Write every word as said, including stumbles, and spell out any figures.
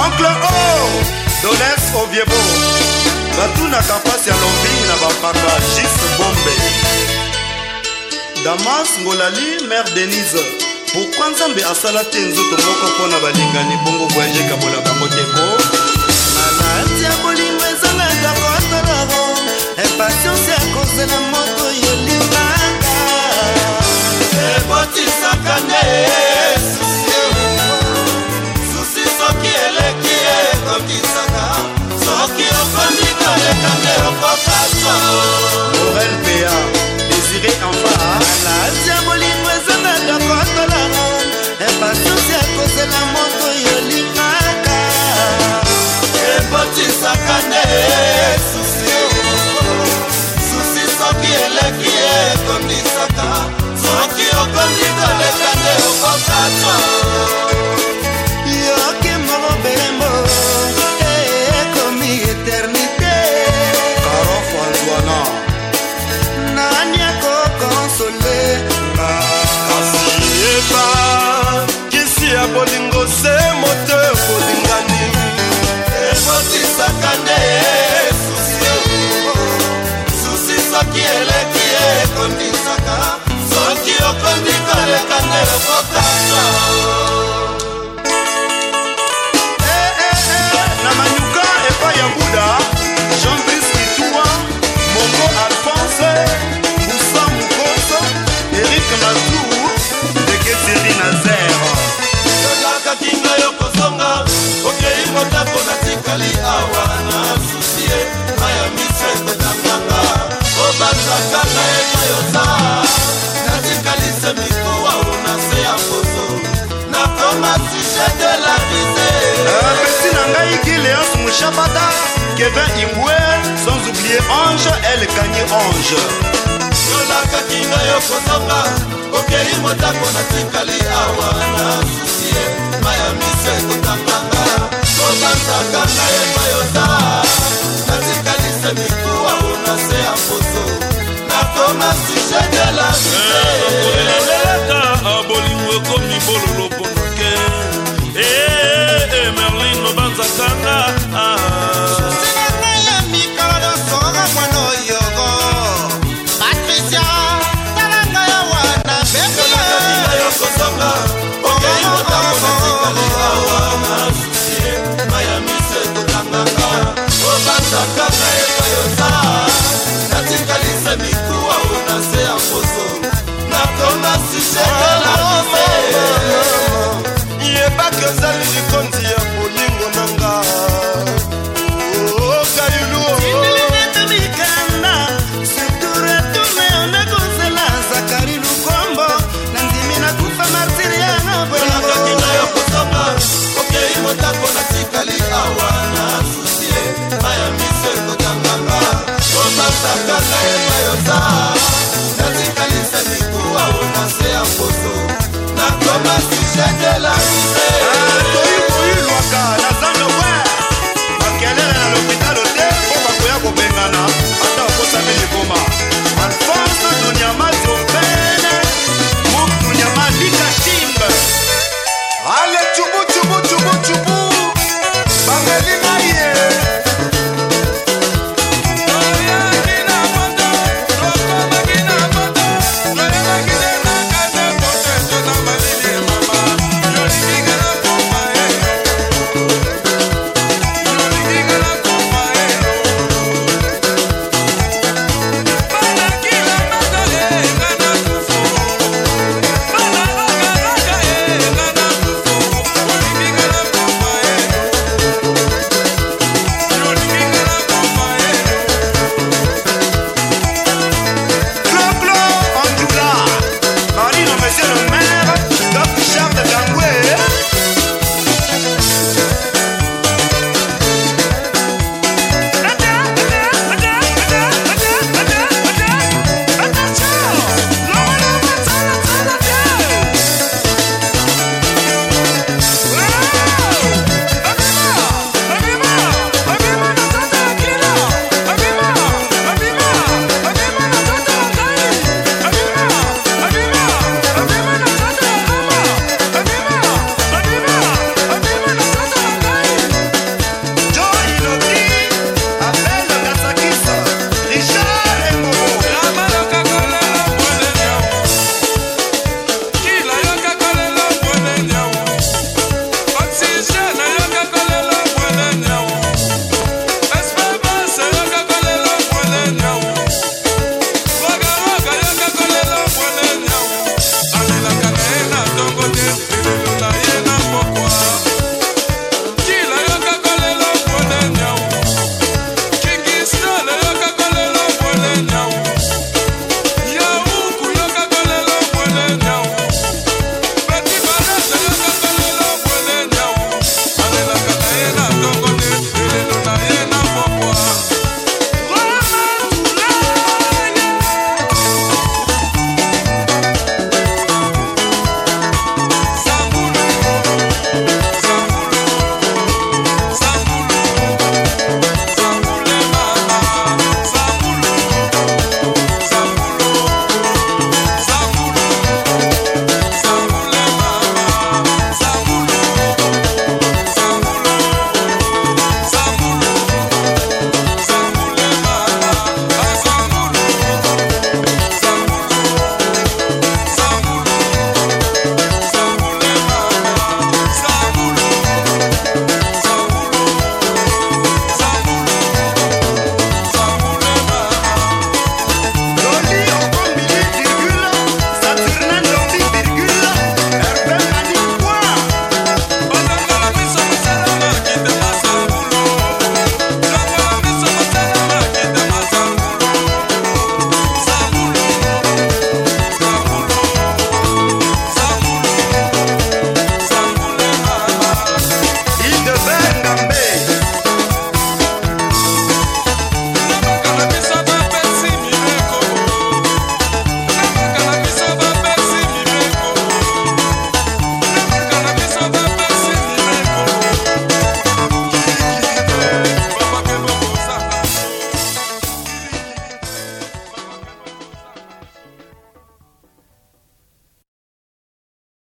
Oncle O, Doles Oviebo, Batuna Kapasi ya Lombing na Bapaka, Gis Bombe. Damas Ngolali, Mère Denise. Pourquoi Nzambe asala te nzoto moko mpona balingani bongo voyage kabola bango te bo? Maladi ya bolingo ezalaka kotoloro, impatience ya kozela moto yolingaka. Ebotisaka nde susi soki eleki ekokisaka, soki okonika leka nde okokatwa. Morel P A, Désiré Enfant. Maladi ya bolingo ezalaka kotoloro, impatience ya kozela moto yolingaka. Ebotisaka nde susi susi soki eleki ekokisaka, soki okondika leka nde okokatwa. Yoki moko belembo ekomi eternité. Caro Françoana Nani akokonsole kasi yeba kisi ya bolingo se moteur bolingani. Ebotisaka nde susi susi soki eleki ekondisaka, soki okondika leka nde okokatwa. Namanyuka Epa Yabuda, Jean-Brice Kitoua, Mongo Alphonse, Moussa Moukoso, Eric Mazou, Dekesiri Nazer. Yolaka kinga yokozonga, okei motako natikali awa na susie, aya miso ekotanganga, obanzaka na ekoyoza, natikali se mikuwa onase ya poso, nakoma sujet de la visée. Petit Nangaï Gileos Mouchabada, Kevin Imwe, sans oublier Ange, El Kanye Ange. Yolaka kinga yokozonga, okei motako natikali awa na susie,